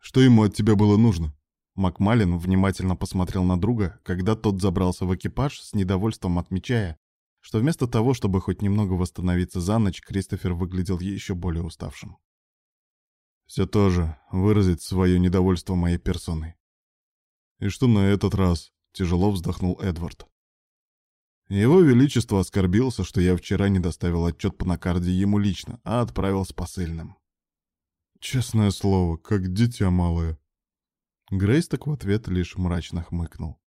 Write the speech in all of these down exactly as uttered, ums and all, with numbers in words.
Что ему от тебя было нужно?» Макмалин внимательно посмотрел на друга, когда тот забрался в экипаж, с недовольством отмечая, что вместо того, чтобы хоть немного восстановиться за ночь, Кристофер выглядел еще более уставшим. «Все то же, выразить свое недовольство моей персоной». «И что на этот раз?» — тяжело вздохнул Эдвард. «Его Величество оскорбился, что я вчера не доставил отчет по Накарде ему лично, а отправил с посыльным». «Честное слово, как дитя малое». Грейсток в ответ лишь мрачно хмыкнул.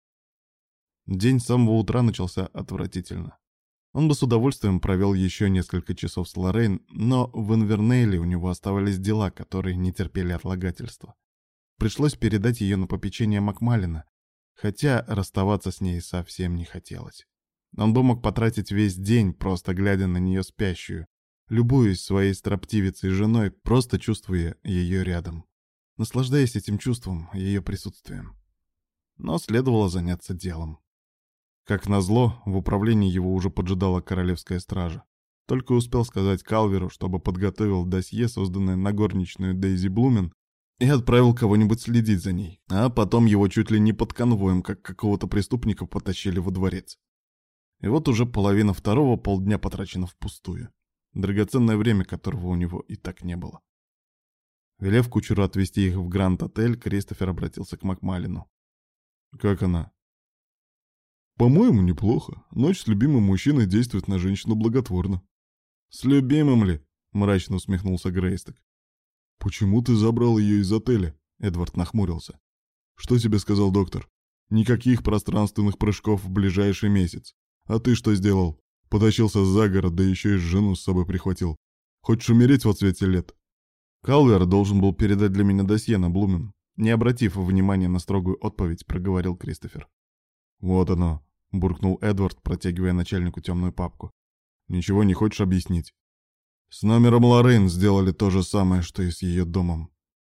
День с самого утра начался отвратительно. Он бы с удовольствием провел еще несколько часов с Лоррейн, но в Инвернейле у него оставались дела, которые не терпели отлагательства. Пришлось передать ее на попечение Макмалина, хотя расставаться с ней совсем не хотелось. Он бы мог потратить весь день, просто глядя на нее спящую, любуясь своей строптивицей женой, просто чувствуя ее рядом, наслаждаясь этим чувством, ее присутствием. Но следовало заняться делом. Как назло, в управлении его уже поджидала королевская стража. Только успел сказать Калверу, чтобы подготовил досье, созданное на горничную Дейзи Блумен, и отправил кого-нибудь следить за ней. А потом его чуть ли не под конвоем, как какого-то преступника, потащили во дворец. И вот уже половина второго полдня потрачена впустую. Драгоценное время, которого у него и так не было. Велев кучеру отвезти их в Гранд-отель, Кристофер обратился к Макмалину. «Как она?» «По-моему, неплохо. Ночь с любимым мужчиной действует на женщину благотворно». «С любимым ли?» — мрачно усмехнулся Грейсток. «Почему ты забрал ее из отеля?» — Эдвард нахмурился. «Что тебе сказал доктор? Никаких пространственных прыжков в ближайший месяц. А ты что сделал? Потащился за город, да еще и жену с собой прихватил. Хочешь умереть в цвете лет?» «Калвер должен был передать для меня досье на Блумен», не обратив внимания на строгую отповедь, проговорил Кристофер. «Вот оно», — буркнул Эдвард, протягивая начальнику темную папку. «Ничего не хочешь объяснить?» «С номером Лоррейн сделали то же самое, что и с ее домом».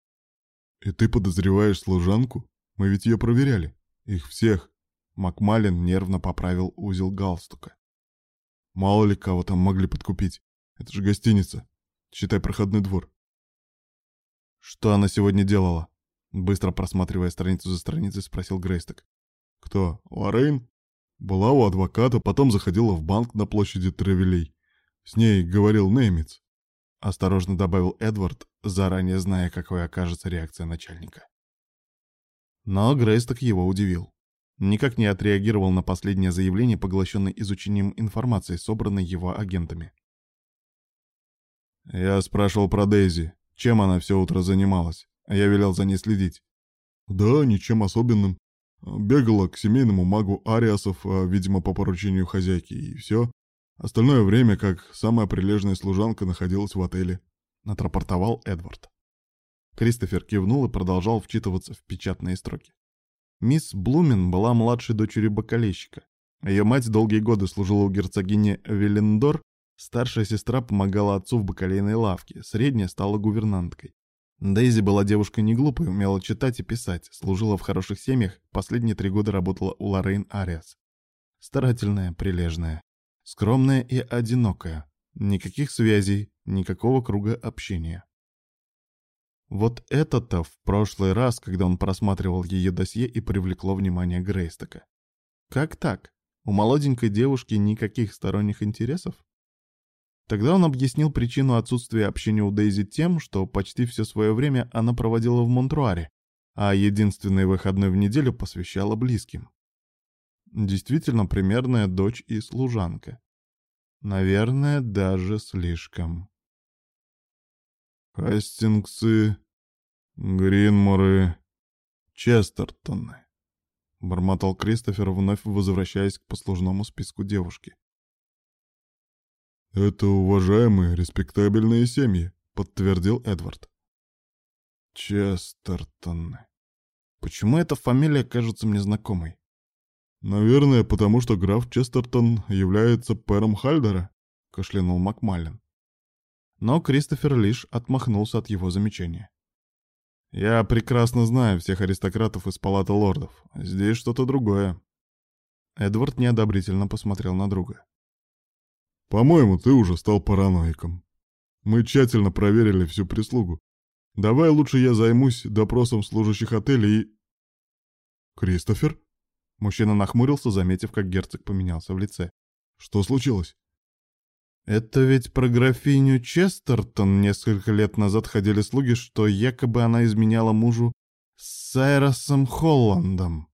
«И ты подозреваешь служанку? Мы ведь ее проверяли. Их всех». Макмалин нервно поправил узел галстука. «Мало ли кого там могли подкупить. Это же гостиница. Считай, проходной двор». «Что она сегодня делала?» Быстро просматривая страницу за страницей, спросил Грейсток. «Кто? Лоррейн? Была у адвоката, потом заходила в банк на площади Тревелей. С ней говорил немец», — осторожно добавил Эдвард, заранее зная, какой окажется реакция начальника. Но Грейсток его удивил. Никак не отреагировал на последнее заявление, поглощенный изучением информации, собранной его агентами. «Я спрашивал про Дейзи, чем она все утро занималась, а я велел за ней следить». «Да, ничем особенным. Бегала к семейному магу Ариасов, видимо, по поручению хозяйки, и все. Остальное время, как самая прилежная служанка, находилась в отеле», — отрапортовал Эдвард. Кристофер кивнул и продолжал вчитываться в печатные строки. Мисс Блумен была младшей дочерью бакалейщика. Ее мать долгие годы служила у герцогини Веллендор, старшая сестра помогала отцу в бакалейной лавке, средняя стала гувернанткой. Дейзи была девушкой не глупой, умела читать и писать, служила в хороших семьях, последние три года работала у Лоррейн Ариас. Старательная, прилежная, скромная и одинокая. Никаких связей, никакого круга общения. Вот это-то в прошлый раз, когда он просматривал ее досье, и привлекло внимание Грейстока. Как так? У молоденькой девушки никаких сторонних интересов? Тогда он объяснил причину отсутствия общения у Дейзи тем, что почти все свое время она проводила в Монтруаре, а единственный выходной в неделю посвящала близким. Действительно примерная дочь и служанка. Наверное, даже слишком. «Хастингсы, Гринморы, Честертоны», — бормотал Кристофер, вновь возвращаясь к послужному списку девушки. «Это уважаемые, респектабельные семьи», — подтвердил Эдвард. «Честертоны. Почему эта фамилия кажется мне знакомой?» «Наверное, потому что граф Честертон является пэром Хальдера», — кашлянул Макмалин. Но Кристофер лишь отмахнулся от его замечания. «Я прекрасно знаю всех аристократов из палаты лордов. Здесь что-то другое». Эдвард неодобрительно посмотрел на друга. «По-моему, ты уже стал параноиком. Мы тщательно проверили всю прислугу. Давай лучше я займусь допросом служащих отеля и... Кристофер? Мужчина нахмурился, заметив, как герцог поменялся в лице. Что случилось? Это ведь про графиню Честертон несколько лет назад ходили слуги, что якобы она изменяла мужу с Сайросом Холландом.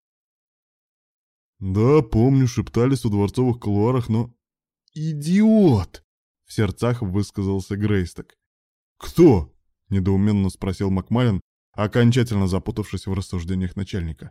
Да, помню, шептались в дворцовых кулуарах, но... Идиот! В сердцах высказался Грейсток. Кто? Недоуменно спросил Макмалин, окончательно запутавшись в рассуждениях начальника.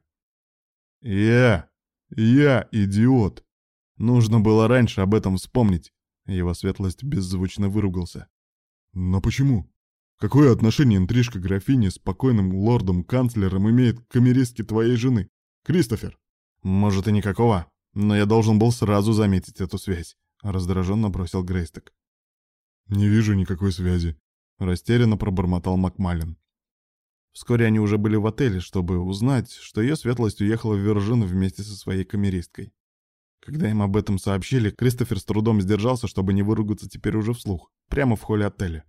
Я! Я идиот! Нужно было раньше об этом вспомнить. Его светлость беззвучно выругался. Но почему? Какое отношение интрижка графини с покойным лордом-канцлером имеет к камеристке твоей жены, Кристофер? Может и никакого, но я должен был сразу заметить эту связь, раздраженно бросил Грейсток. Не вижу никакой связи, растерянно пробормотал Макмалин. Вскоре они уже были в отеле, чтобы узнать, что ее светлость уехала в Вержин вместе со своей камеристкой. Когда им об этом сообщили, Кристофер с трудом сдержался, чтобы не выругаться теперь уже вслух, прямо в холле отеля.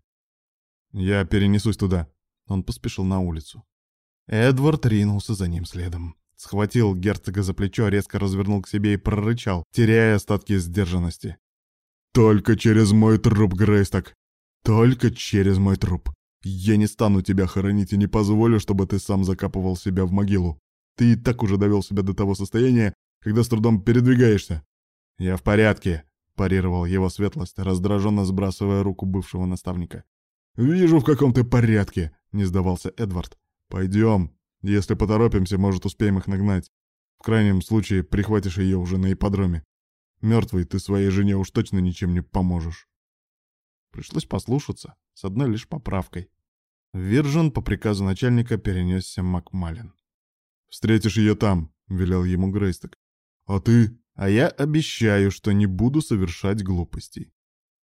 «Я перенесусь туда». Он поспешил на улицу. Эдвард ринулся за ним следом. Схватил герцога за плечо, резко развернул к себе и прорычал, теряя остатки сдержанности. «Только через мой труп, Грейсток! Только через мой труп! Я не стану тебя хоронить и не позволю, чтобы ты сам закапывал себя в могилу. Ты и так уже довел себя до того состояния, когда с трудом передвигаешься». «Я в порядке», — парировал его светлость, раздраженно сбрасывая руку бывшего наставника. «Вижу, в каком ты порядке», — не сдавался Эдвард. «Пойдем. Если поторопимся, может, успеем их нагнать. В крайнем случае, прихватишь ее уже на ипподроме. Мертвый ты своей жене уж точно ничем не поможешь». Пришлось послушаться, с одной лишь поправкой. В Виржин по приказу начальника перенесся Макмалин. «Встретишь ее там», — велел ему Грейсток. «А ты?» «А я обещаю, что не буду совершать глупостей».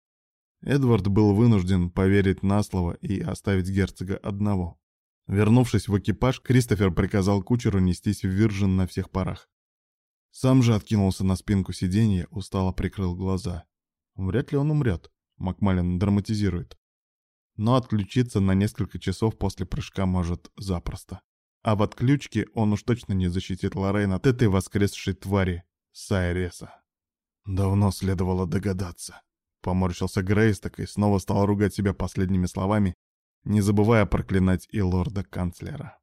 Эдвард был вынужден поверить на слово и оставить герцога одного. Вернувшись в экипаж, Кристофер приказал кучеру нестись в Виржин на всех парах. Сам же откинулся на спинку сиденья, устало прикрыл глаза. Вряд ли он умрет, Макмалин драматизирует. Но отключиться на несколько часов после прыжка может запросто. А в отключке он уж точно не защитит Лоррейн от этой воскресшей твари Сайреса. Давно следовало догадаться. Поморщился Грейсток и снова стал ругать себя последними словами, не забывая проклинать и лорда-канцлера.